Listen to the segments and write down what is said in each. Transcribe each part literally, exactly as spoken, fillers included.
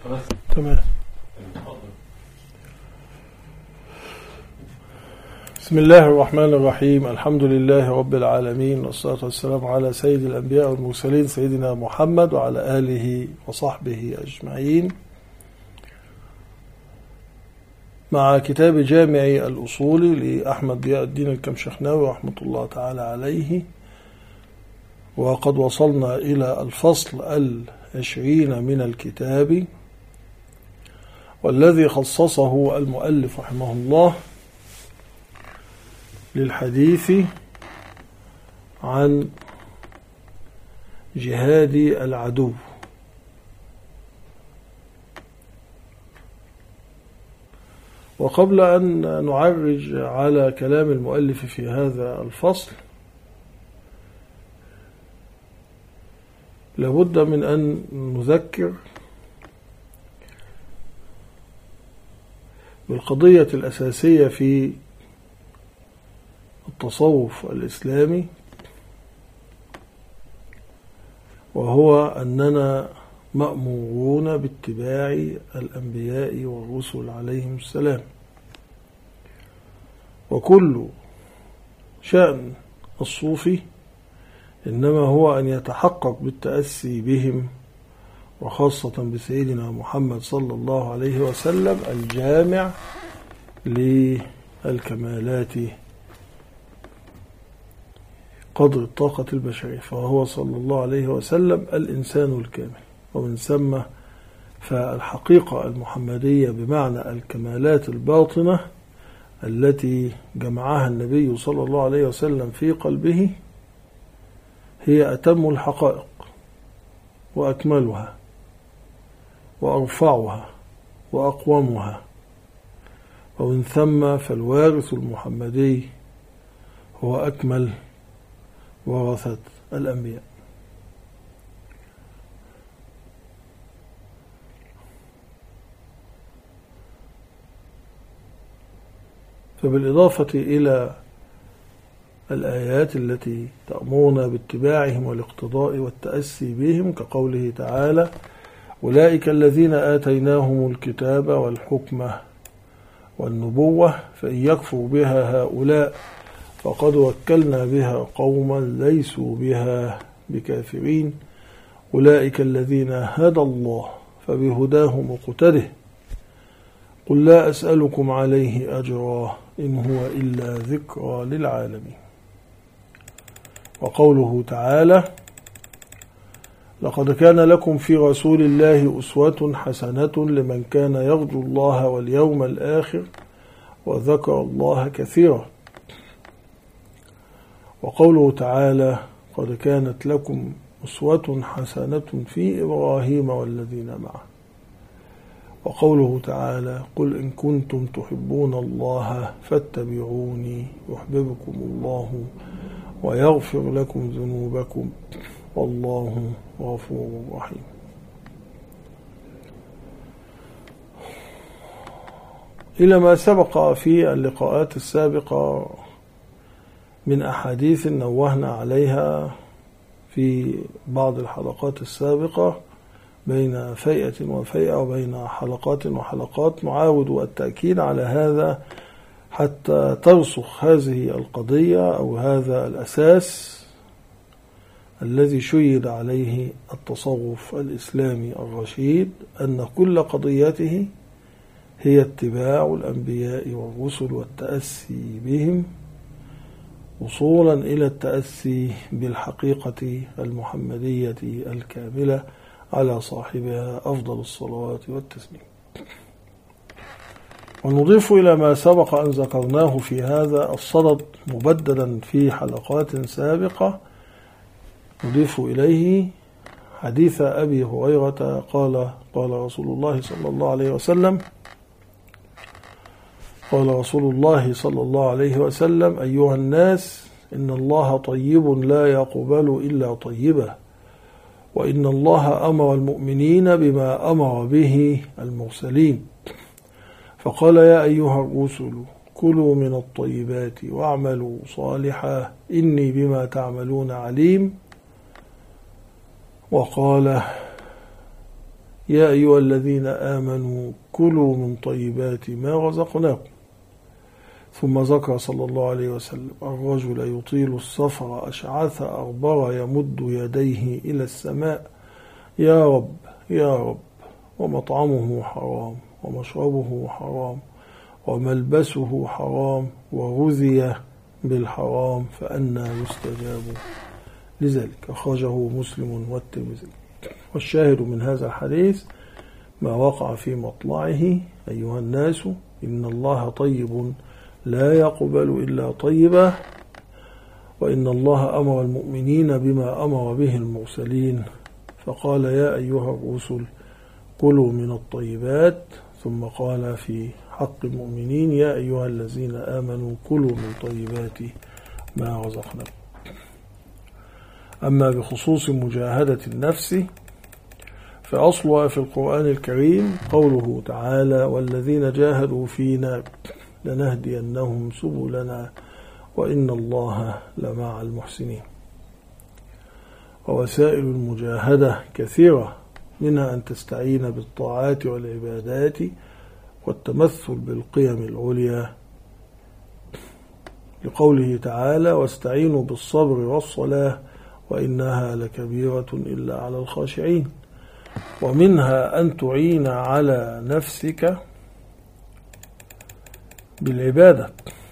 تمام. بسم الله الرحمن الرحيم. الحمد لله رب العالمين، والصلاة والسلام على سيد الأنبياء والمرسلين سيدنا محمد وعلى آله وصحبه أجمعين، مع كتاب جامع الأصول لأحمد ضياء الدين الكمشخناوي رحمة الله تعالى عليه. وقد وصلنا إلى الفصل العشرين من الكتاب، والذي خصصه المؤلف رحمه الله للحديث عن جهاد العدو. وقبل أن نعرج على كلام المؤلف في هذا الفصل، لابد من أن نذكر بالقضية الأساسية في التصوف الإسلامي، وهو أننا مأمورون باتباع الأنبياء والرسل عليهم السلام، وكل شأن الصوفي إنما هو أن يتحقق بالتأسي بهم، وخاصة بسيدنا محمد صلى الله عليه وسلم الجامع للكمالات قدر الطاقة البشرية، فهو صلى الله عليه وسلم الإنسان الكامل. ومن ثم فالحقيقة المحمدية بمعنى الكمالات الباطنة التي جمعها النبي صلى الله عليه وسلم في قلبه هي أتم الحقائق وأكملها وأرفعها وأقومها. ومن ثم فالوارث المحمدي هو أكمل ورثة الأنبياء. فبالإضافة إلى الآيات التي تأمرنا باتباعهم والاقتضاء والتأسي بهم، كقوله تعالى: أولئك الذين آتيناهم الكتاب والحكمة والنبوة فإن يكفر بها هؤلاء فقد وكلنا بها قوما ليسوا بها بكافرين، أولئك الذين هدى الله فبهداه مقتده، قل لا أسألكم عليه أجرا إن هو إلا ذكرى للعالمين. وقوله تعالى: لقد كان لكم في رسول الله أسوة حسنة لمن كان يرجو الله واليوم الآخر وذكر الله كثيرا. وقوله تعالى: قد كانت لكم أسوة حسنة في إبراهيم والذين معه. وقوله تعالى: قل إن كنتم تحبون الله فاتبعوني يحببكم الله ويغفر لكم ذنوبكم والله غفور رحيم. إلى ما سبق في اللقاءات السابقة من أحاديث نوهنا عليها في بعض الحلقات السابقة بين فيئة وفيئة وبين حلقات وحلقات، نعاود التأكيد على هذا حتى ترسخ هذه القضية أو هذا الأساس الذي شيد عليه التصوف الإسلامي الرشيد، أن كل قضيته هي اتباع الأنبياء والرسل والتأسي بهم، وصولا إلى التأسي بالحقيقة المحمدية الكاملة على صاحبها أفضل الصلوات والتسليم. ونضيف إلى ما سبق أن ذكرناه في هذا الصدد مبدلا في حلقات سابقة، نضيف إليه حديث أبي هريرة قال: قال رسول الله صلى الله عليه وسلم قال رسول الله صلى الله عليه وسلم: أيها الناس، إن الله طيب لا يقبل إلا طيبا، وإن الله أمر المؤمنين بما أمر به المرسلين، فقال: يا أيها الرسل كلوا من الطيبات واعملوا صالحا إني بما تعملون عليم. وقال: يا أيها الذين آمنوا كلوا من طيبات ما رزقناكم. ثم ذكر صلى الله عليه وسلم الرجل يطيل السفر أشعث أغبر يمد يديه إلى السماء يا رب يا رب، ومطعمه حرام ومشربه حرام وملبسه حرام وغذي بالحرام فأنى يستجاب لذلك. أخرجه مسلم والترمذي. والشاهد من هذا الحديث ما وقع في مطلعه: أيها الناس إن الله طيب لا يقبل إلا طيبا، وإن الله أمر المؤمنين بما أمر به المرسلين، فقال يا أيها الرسل كلوا من الطيبات، ثم قال في حق المؤمنين يا أيها الذين آمنوا كلوا من طيبات ما رزقناكم. أما بخصوص مجاهدة النفس فأصلها في القرآن الكريم قوله تعالى: والذين جاهدوا فينا لنهدينهم سبلنا وإن الله لمع المحسنين. ووسائل المجاهدة كثيرة، منها أن تستعين بالطاعات والعبادات والتمثل بالقيم العليا، لقوله تعالى: واستعينوا بالصبر والصلاة وإنها لكبيرة إلا على الخاشعين. ومنها أن تعين على نفسك بالعبادة،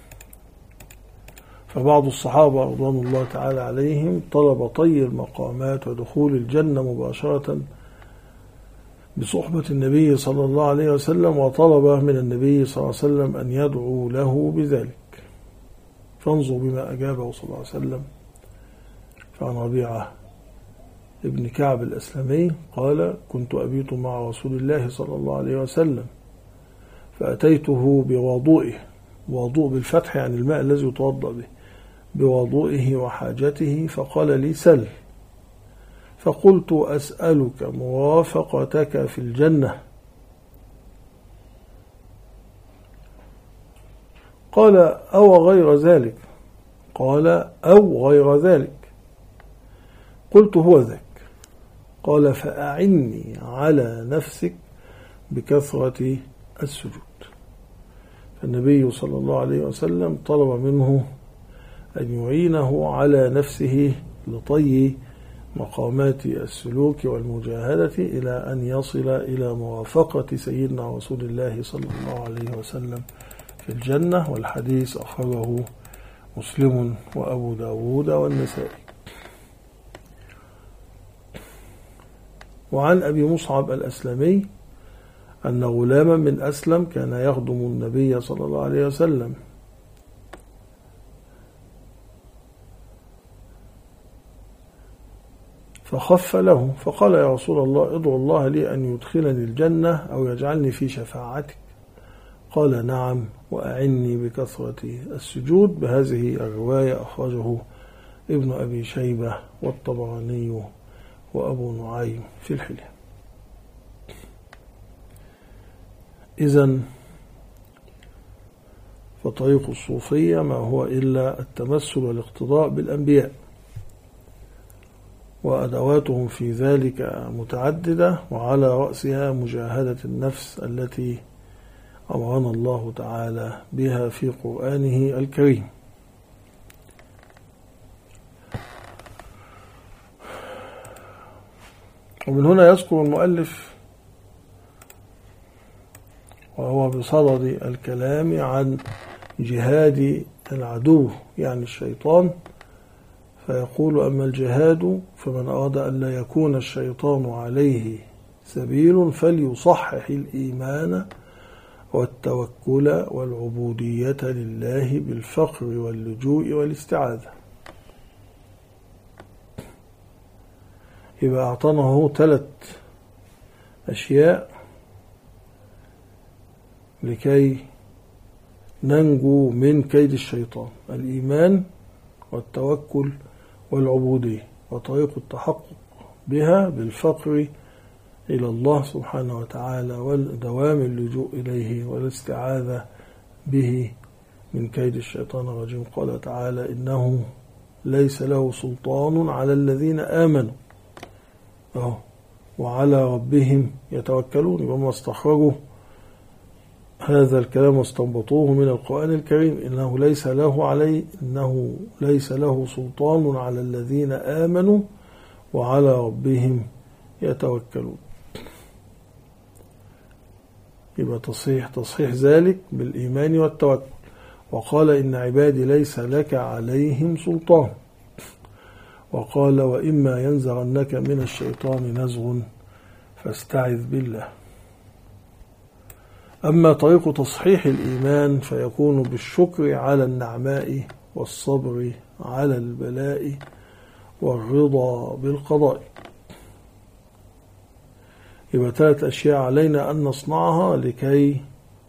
فبعض الصحابة رضوان الله تعالى عليهم طلب طي المقامات ودخول الجنة مباشرة بصحبة النبي صلى الله عليه وسلم، وطلب من النبي صلى الله عليه وسلم أن يدعو له بذلك، فانظر بما أجابه صلى الله عليه وسلم. فعن ربيعة ابن كعب الأسلمي قال: كنت أبيت مع رسول الله صلى الله عليه وسلم فأتيته بوضوئه، وضوء بالفتح يعني الماء الذي يتوضأ به، بوضوئه وحاجته، فقال لي: سل. فقلت: أسألك مرافقتك في الجنة. قال: أو غير ذلك؟ قال: أو غير ذلك. قلت: هو ذاك. قال: فأعني على نفسك بكثرة السجود. فالنبي صلى الله عليه وسلم طلب منه أن يعينه على نفسه لطي مقامات السلوك والمجاهدة إلى أن يصل إلى مرافقة سيدنا رسول الله صلى الله عليه وسلم في الجنة. والحديث أخرجه مسلم وأبو داود والنسائي. وعن أبي مصعب الأسلمي أن غلاما من أسلم كان يخدم النبي صلى الله عليه وسلم، فخف له، فقال: يا رسول الله ادعو الله لي أن يدخلني الجنة أو يجعلني في شفاعتك. قال: نعم، وأعني بكثرة السجود. بهذه الرواية أخرجه ابن أبي شيبة والطبراني وأبو نعيم في الحلية. إذن فطريق الصوفية ما هو إلا التمثل والاقتداء بالأنبياء، وأدواتهم في ذلك متعددة، وعلى رأسها مجاهدة النفس التي أمرنا الله تعالى بها في قرآنه الكريم. ومن هنا يذكر المؤلف وهو بصدد الكلام عن جهاد العدو يعني الشيطان، فيقول: أما الجهاد فمن أراد أن لا يكون الشيطان عليه سبيل فليصحح الإيمان والتوكل والعبودية لله بالفقر واللجوء والاستعاذة. يبقى أعطانه ثلاث أشياء لكي ننجو من كيد الشيطان: الإيمان والتوكل والعبودية، وطريق التحقق بها بالفقر إلى الله سبحانه وتعالى ودوام اللجوء إليه والاستعاذة به من كيد الشيطان الرجيم. قال تعالى: إنه ليس له سلطان على الذين آمنوا. أهو وعلى ربهم يتوكلون. وما استخرجوا هذا الكلام واستنبطوه من القرآن الكريم، إنه ليس له عليه إنه ليس له سلطان على الذين آمنوا وعلى ربهم يتوكلون. يبقى تصحيح تصحيح ذلك بالإيمان والتوكل. وقال إن عبادي ليس لك عليهم سلطان. وقال وإما ينزغنك من الشيطان نزغ فاستعذ بالله. أما طريق تصحيح الإيمان فيكون بالشكر على النعماء والصبر على البلاء والرضا بالقضاء. يبقى ثلاث أشياء علينا أن نصنعها لكي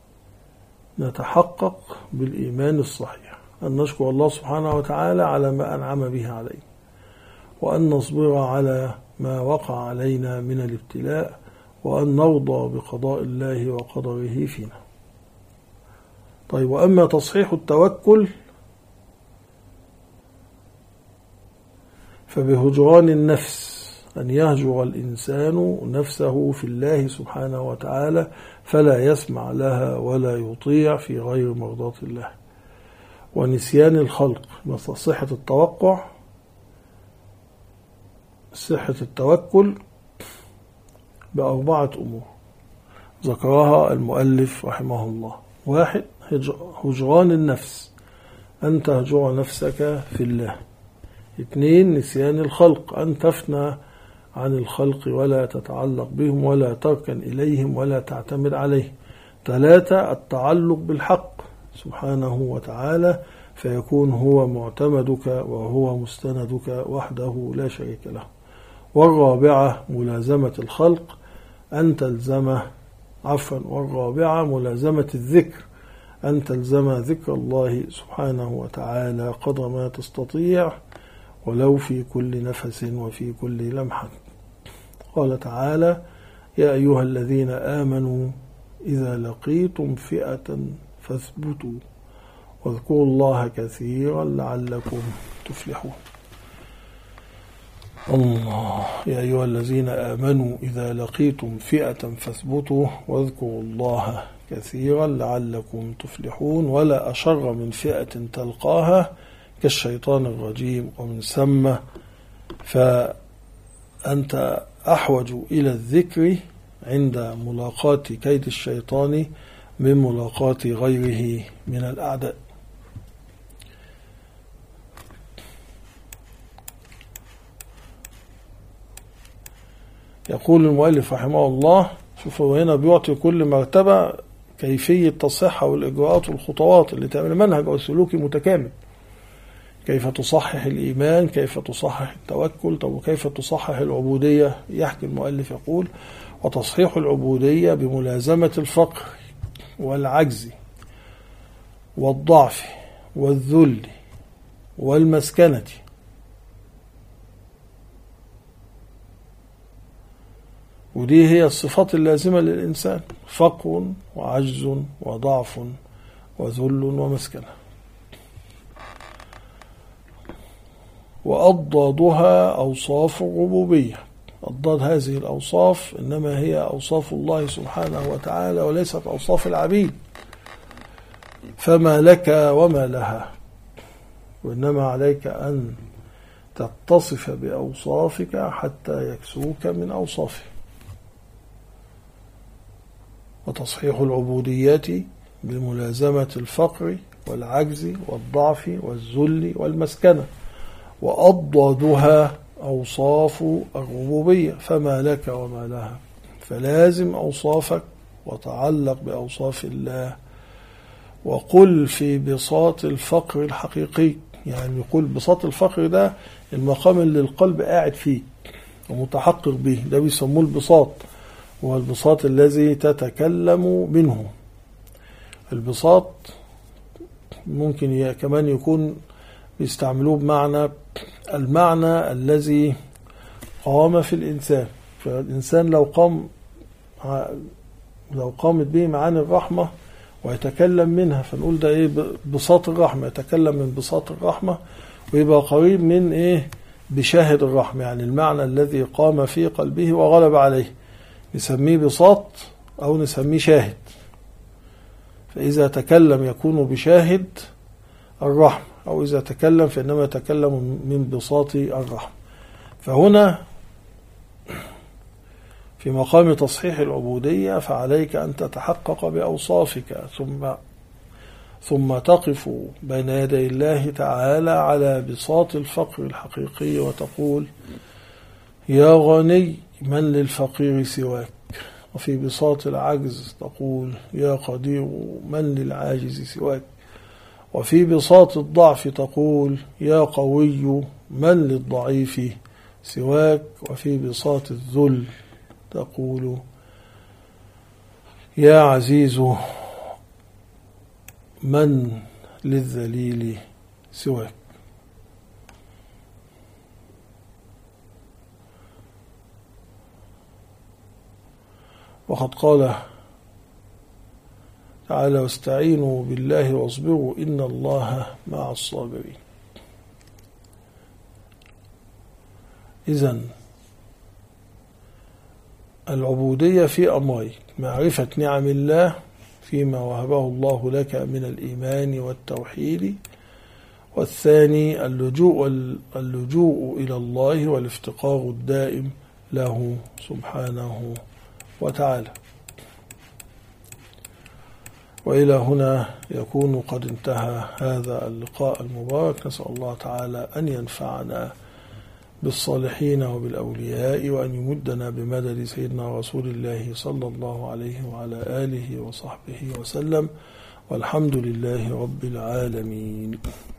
نتحقق بالإيمان الصحيح: أن نشكر الله سبحانه وتعالى على ما أنعم به علينا، وأن نصبر على ما وقع علينا من الابتلاء، وأن نرضى بقضاء الله وقدره فينا. طيب، وأما تصحيح التوكل فبهجران النفس، أن يهجر الإنسان نفسه في الله سبحانه وتعالى فلا يسمع لها ولا يطيع في غير مرضاة الله. ونسيان الخلق. مثل صحة التوقع صحة التوكل بأربعة أمور ذكرها المؤلف رحمه الله. واحد، هجران النفس، أن تهجر نفسك في الله. اثنين، نسيان الخلق، أن تفنى عن الخلق ولا تتعلق بهم ولا تركن إليهم ولا تعتمد عليه. ثلاثة، التعلق بالحق سبحانه وتعالى فيكون هو معتمدك وهو مستندك وحده لا شريك له. والرابعة ملازمة الخلق، أن تلزمه عفوا والرابعة ملازمة الذكر، أن تلزم ذكر الله سبحانه وتعالى قدر ما تستطيع ولو في كل نفس وفي كل لمحة. قال تعالى: يا أيها الذين آمنوا إذا لقيتم فئة فاثبتوا واذكروا الله كثيرا لعلكم تفلحون. الله. يا أيها الذين آمنوا إذا لقيتم فئة فاثبتوا واذكروا الله كثيرا لعلكم تفلحون. ولا أشر من فئة تلقاها كالشيطان الرجيم. ومن ثم فأنت أحوج إلى الذكر عند ملاقاة كيد الشيطان من ملاقاة غيره من الأعداء. يقول المؤلف رحمه الله، شوفوا هنا بيعطي كل مرتبة كيفية تصحيحها والإجراءات والخطوات اللي تعمل منهج أو سلوكي متكامل. كيف تصحح الإيمان، كيف تصحح التوكل، طب وكيف تصحح العبودية. يحكي المؤلف يقول: وتصحيح العبودية بملازمة الفقر والعجز والضعف والذل والمسكنة، ودي هي الصفات اللازمة للإنسان: فقر وعجز وضعف وذل ومسكنة. وأضدادها أوصاف الربوبية. أضداد هذه الأوصاف إنما هي أوصاف الله سبحانه وتعالى وليست أوصاف العبيد، فما لك وما لها، وإنما عليك أن تتصف بأوصافك حتى يكسوك من أوصافه. وتصحيح العبوديات بملازمة الفقر والعجز والضعف والذل والمسكنة. وأضدادها أوصاف الربوبية، فما لك وما لها، فلازم أوصافك وتعلق بأوصاف الله. وقل في بساط الفقر الحقيقي، يعني يقول بساط الفقر ده المقام اللي القلب قاعد فيه ومتحقق به، ده بيسموه البساط، هو البساط الذي تتكلم منه. البساط ممكن كمان يكون بيستعملوه بمعنى المعنى الذي قام في الإنسان. فالإنسان لو قام لو قامت به معاني الرحمة ويتكلم منها، فنقول ده إيه؟ بساط الرحمة، يتكلم من بساط الرحمة ويبقى قريب من إيه؟ بشاهد الرحمة، يعني المعنى الذي قام في قلبه وغلب عليه نسميه بساط أو نسميه شاهد. فإذا تكلم يكون بشاهد الرحمة، أو إذا تكلم فإنما يتكلم من بساط الرحمة. فهنا في مقام تصحيح العبودية فعليك أن تتحقق بأوصافك، ثم ثم تقف بين يدي الله تعالى على بساط الفقر الحقيقي وتقول يا غني من للفقير سواك، وفي بساط العجز تقول يا قدير من للعاجز سواك، وفي بساط الضعف تقول يا قوي من للضعيف سواك، وفي بساط الذل تقول يا عزيز من للذليل سواك. وقد قال تعالى واستعينوا بالله واصبروا إن الله مع الصابرين. إذن العبودية في أمرين: معرفة نعم الله فيما وهبه الله لك من الإيمان والتوحيد، والثاني اللجوء, اللجوء إلى الله والافتقار الدائم له سبحانه وتعالى. وإلى هنا يكون قد انتهى هذا اللقاء المبارك. نسأل الله تعالى أن ينفعنا بالصالحين وبالأولياء، وأن يمدنا بمدد سيدنا رسول الله صلى الله عليه وعلى آله وصحبه وسلم، والحمد لله رب العالمين.